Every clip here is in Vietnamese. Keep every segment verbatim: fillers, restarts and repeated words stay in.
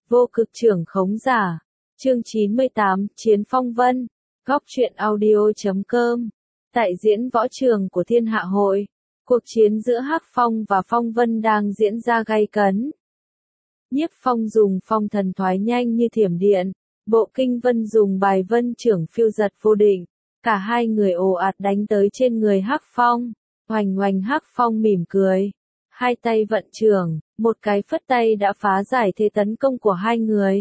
Vô cực trưởng khống giả. Chương chín mươi tám, Chiến Phong Vân. Góc truyện audio chấm com. Tại diễn võ trường của Thiên Hạ Hội, cuộc chiến giữa Hắc Phong và Phong Vân đang diễn ra gay cấn. Nhiếp Phong dùng phong thần thoái nhanh như thiểm điện, Bộ Kinh Vân dùng bài vân trưởng phiêu giật vô định, cả hai người ồ ạt đánh tới trên người Hắc Phong. Oành oành, Hắc Phong mỉm cười, hai tay vận trưởng, một cái phất tay đã phá giải thế tấn công của hai người.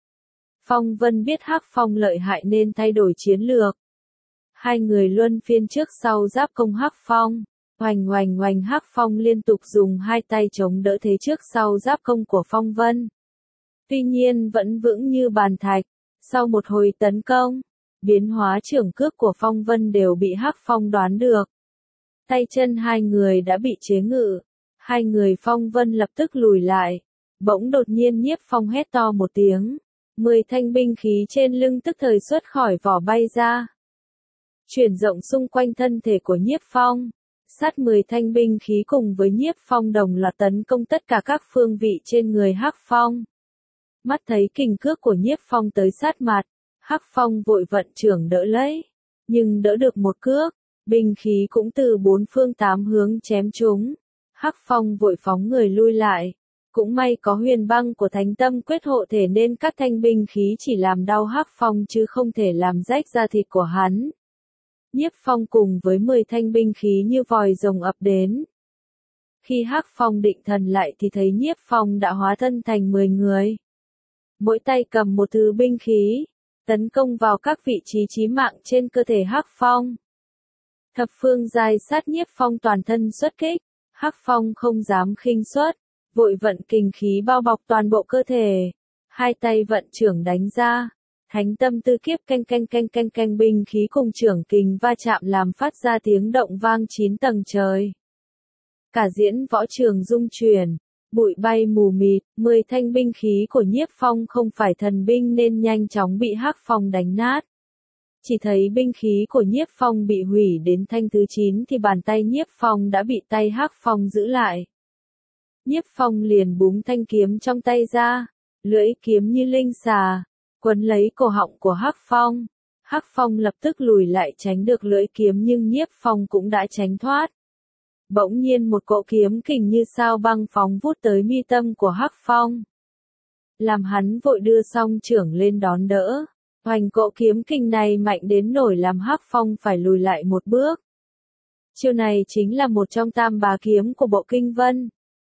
Phong Vân biết Hắc Phong lợi hại nên thay đổi chiến lược. Hai người luân phiên trước sau giáp công Hắc Phong. Oành oành oành, Hắc Phong liên tục dùng hai tay chống đỡ thế trước sau giáp công của Phong Vân. Tuy nhiên vẫn vững như bàn thạch. Sau một hồi tấn công, biến hóa trưởng cước của Phong Vân đều bị Hắc Phong đoán được. Tay chân hai người đã bị chế ngự. Hai người Phong Vân lập tức lùi lại. Bỗng đột nhiên Nhiếp Phong hét to một tiếng. Mười thanh binh khí trên lưng tức thời xuất khỏi vỏ bay ra. Chuyển rộng xung quanh thân thể của Nhiếp Phong. Sát mười thanh binh khí cùng với Nhiếp Phong đồng loạt tấn công tất cả các phương vị trên người Hắc Phong. Mắt thấy kình cước của Nhiếp Phong tới sát mặt, Hắc Phong vội vận trưởng đỡ lấy. Nhưng đỡ được một cước, binh khí cũng từ bốn phương tám hướng chém trúng. Hắc Phong vội phóng người lui lại. Cũng may có huyền băng của Thánh Tâm Quyết hộ thể nên các thanh binh khí chỉ làm đau Hắc Phong chứ không thể làm rách da thịt của hắn. Nhiếp Phong cùng với mười thanh binh khí như vòi rồng ập đến. Khi Hắc Phong định thần lại thì thấy Nhiếp Phong đã hóa thân thành mười người. Mỗi tay cầm một thứ binh khí, tấn công vào các vị trí chí mạng trên cơ thể Hắc Phong. Thập phương giai sát Nhiếp Phong toàn thân xuất kích, Hắc Phong không dám khinh suất, vội vận kình khí bao bọc toàn bộ cơ thể, hai tay vận trưởng đánh ra. Thánh tâm tư kiếp canh canh canh canh canh, binh khí cùng trưởng kình va chạm làm phát ra tiếng động vang chín tầng trời. Cả diễn võ trường rung chuyển, bụi bay mù mịt, mười thanh binh khí của Nhiếp Phong không phải thần binh nên nhanh chóng bị Hắc Phong đánh nát. Chỉ thấy binh khí của Nhiếp Phong bị hủy đến thanh thứ chín thì bàn tay Nhiếp Phong đã bị tay Hắc Phong giữ lại. Nhiếp Phong liền búng thanh kiếm trong tay ra, lưỡi kiếm như linh xà, quấn lấy cổ họng của Hắc Phong. Hắc Phong lập tức lùi lại tránh được lưỡi kiếm nhưng Nhiếp Phong cũng đã tránh thoát. Bỗng nhiên một cỗ kiếm kình như sao băng phóng vút tới mi tâm của Hắc Phong. Làm hắn vội đưa song trưởng lên đón đỡ. Hoành cỗ kiếm kình này mạnh đến nổi làm Hắc Phong phải lùi lại một bước. Chiêu này chính là một trong tam bá kiếm của Bộ Kinh Vân.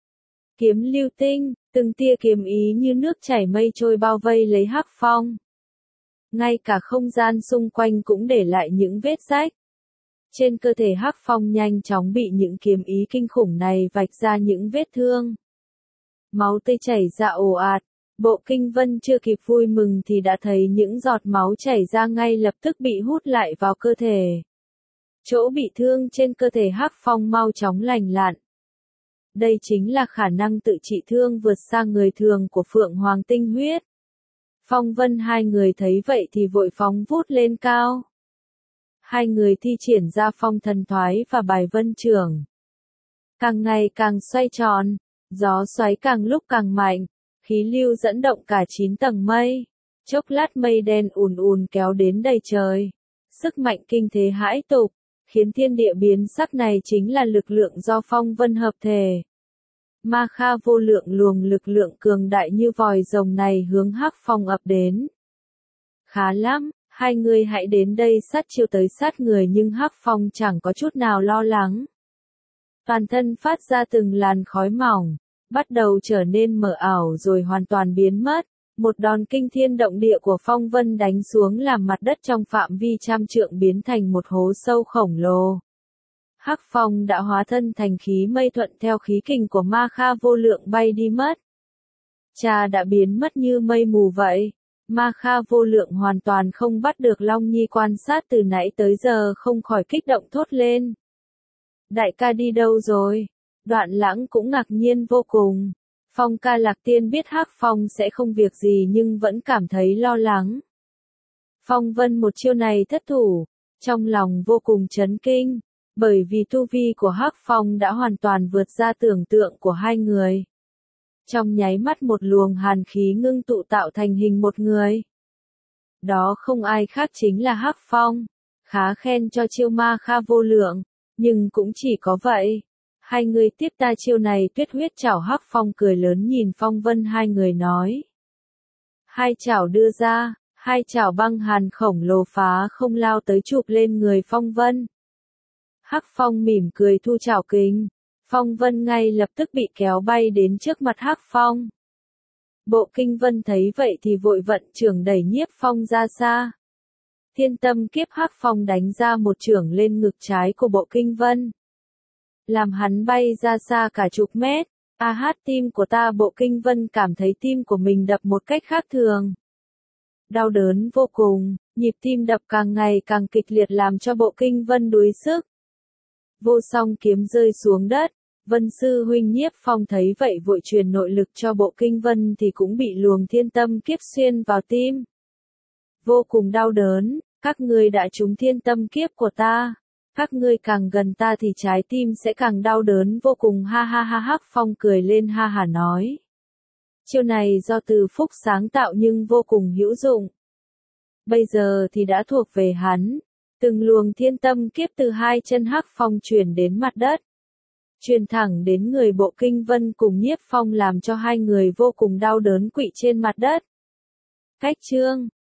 Kiếm lưu tinh, từng tia kiếm ý như nước chảy mây trôi bao vây lấy Hắc Phong. Ngay cả không gian xung quanh cũng để lại những vết rách. Trên cơ thể Hắc Phong nhanh chóng bị những kiếm ý kinh khủng này vạch ra những vết thương. Máu tươi chảy ra ồ ạt, Bộ Kinh Vân chưa kịp vui mừng thì đã thấy những giọt máu chảy ra ngay lập tức bị hút lại vào cơ thể. Chỗ bị thương trên cơ thể Hắc Phong mau chóng lành lặn. Đây chính là khả năng tự trị thương vượt xa người thường của Phượng Hoàng tinh huyết. Phong Vân hai người thấy vậy thì vội phóng vút lên cao. Hai người thi triển ra phong thần thoái và bài vân trưởng. Càng ngày càng xoay tròn, gió xoáy càng lúc càng mạnh, khí lưu dẫn động cả chín tầng mây. Chốc lát mây đen ùn ùn kéo đến đầy trời. Sức mạnh kinh thế hãi tục, khiến thiên địa biến sắc này chính là lực lượng do Phong Vân hợp thể. Ma Kha vô lượng luồng lực lượng cường đại như vòi rồng này hướng Hắc Phong ập đến. Khá lắm, hai người hãy đến đây sát chiêu tới sát người nhưng Hắc Phong chẳng có chút nào lo lắng. Toàn thân phát ra từng làn khói mỏng, bắt đầu trở nên mờ ảo rồi hoàn toàn biến mất. Một đòn kinh thiên động địa của Phong Vân đánh xuống làm mặt đất trong phạm vi trăm trượng biến thành một hố sâu khổng lồ. Hắc Phong đã hóa thân thành khí mây thuận theo khí kình của Ma Kha vô lượng bay đi mất. Cha đã biến mất như mây mù vậy. Ma Kha vô lượng hoàn toàn không bắt được Long Nhi quan sát từ nãy tới giờ không khỏi kích động thốt lên. Đại ca đi đâu rồi? Đoạn Lãng cũng ngạc nhiên vô cùng. Phong ca Lạc Tiên biết Hắc Phong sẽ không việc gì nhưng vẫn cảm thấy lo lắng. Phong Vân một chiêu này thất thủ, trong lòng vô cùng chấn kinh, bởi vì tu vi của Hắc Phong đã hoàn toàn vượt ra tưởng tượng của hai người. Trong nháy mắt một luồng hàn khí ngưng tụ tạo thành hình một người. Đó không ai khác chính là Hắc Phong. Khá khen cho chiêu ma kha vô lượng, nhưng cũng chỉ có vậy. Hai người tiếp ta chiêu này tuyết huyết chảo. Hắc Phong cười lớn nhìn Phong Vân hai người nói. Hai chảo đưa ra, hai chảo băng hàn khổng lồ phá không lao tới chụp lên người Phong Vân. Hắc Phong mỉm cười thu chảo kình. Phong Vân ngay lập tức bị kéo bay đến trước mặt Hắc Phong. Bộ Kinh Vân thấy vậy thì vội vận trưởng đẩy Nhiếp Phong ra xa. Thiên tâm kiếp. Hắc Phong đánh ra một chưởng lên ngực trái của Bộ Kinh Vân. Làm hắn bay ra xa cả chục mét. A hát tim của ta. Bộ Kinh Vân cảm thấy tim của mình đập một cách khác thường. Đau đớn vô cùng, nhịp tim đập càng ngày càng kịch liệt làm cho Bộ Kinh Vân đuối sức. Vô song kiếm rơi xuống đất. Vân sư huynh Nhiếp Phong thấy vậy vội truyền nội lực cho Bộ Kinh Vân thì cũng bị luồng thiên tâm kiếp xuyên vào tim. Vô cùng đau đớn, các ngươi đã trúng thiên tâm kiếp của ta. Các ngươi càng gần ta thì trái tim sẽ càng đau đớn vô cùng. Ha ha ha. Hắc Phong cười lên ha hả nói. Chiêu này do Từ Phúc sáng tạo nhưng vô cùng hữu dụng. Bây giờ thì đã thuộc về hắn. Từng luồng thiên tâm kiếp từ hai chân Hắc Phong truyền đến mặt đất. Truyền thẳng đến người Bộ Kinh Vân cùng Nhiếp Phong làm cho hai người vô cùng đau đớn quỵ trên mặt đất. Cách chương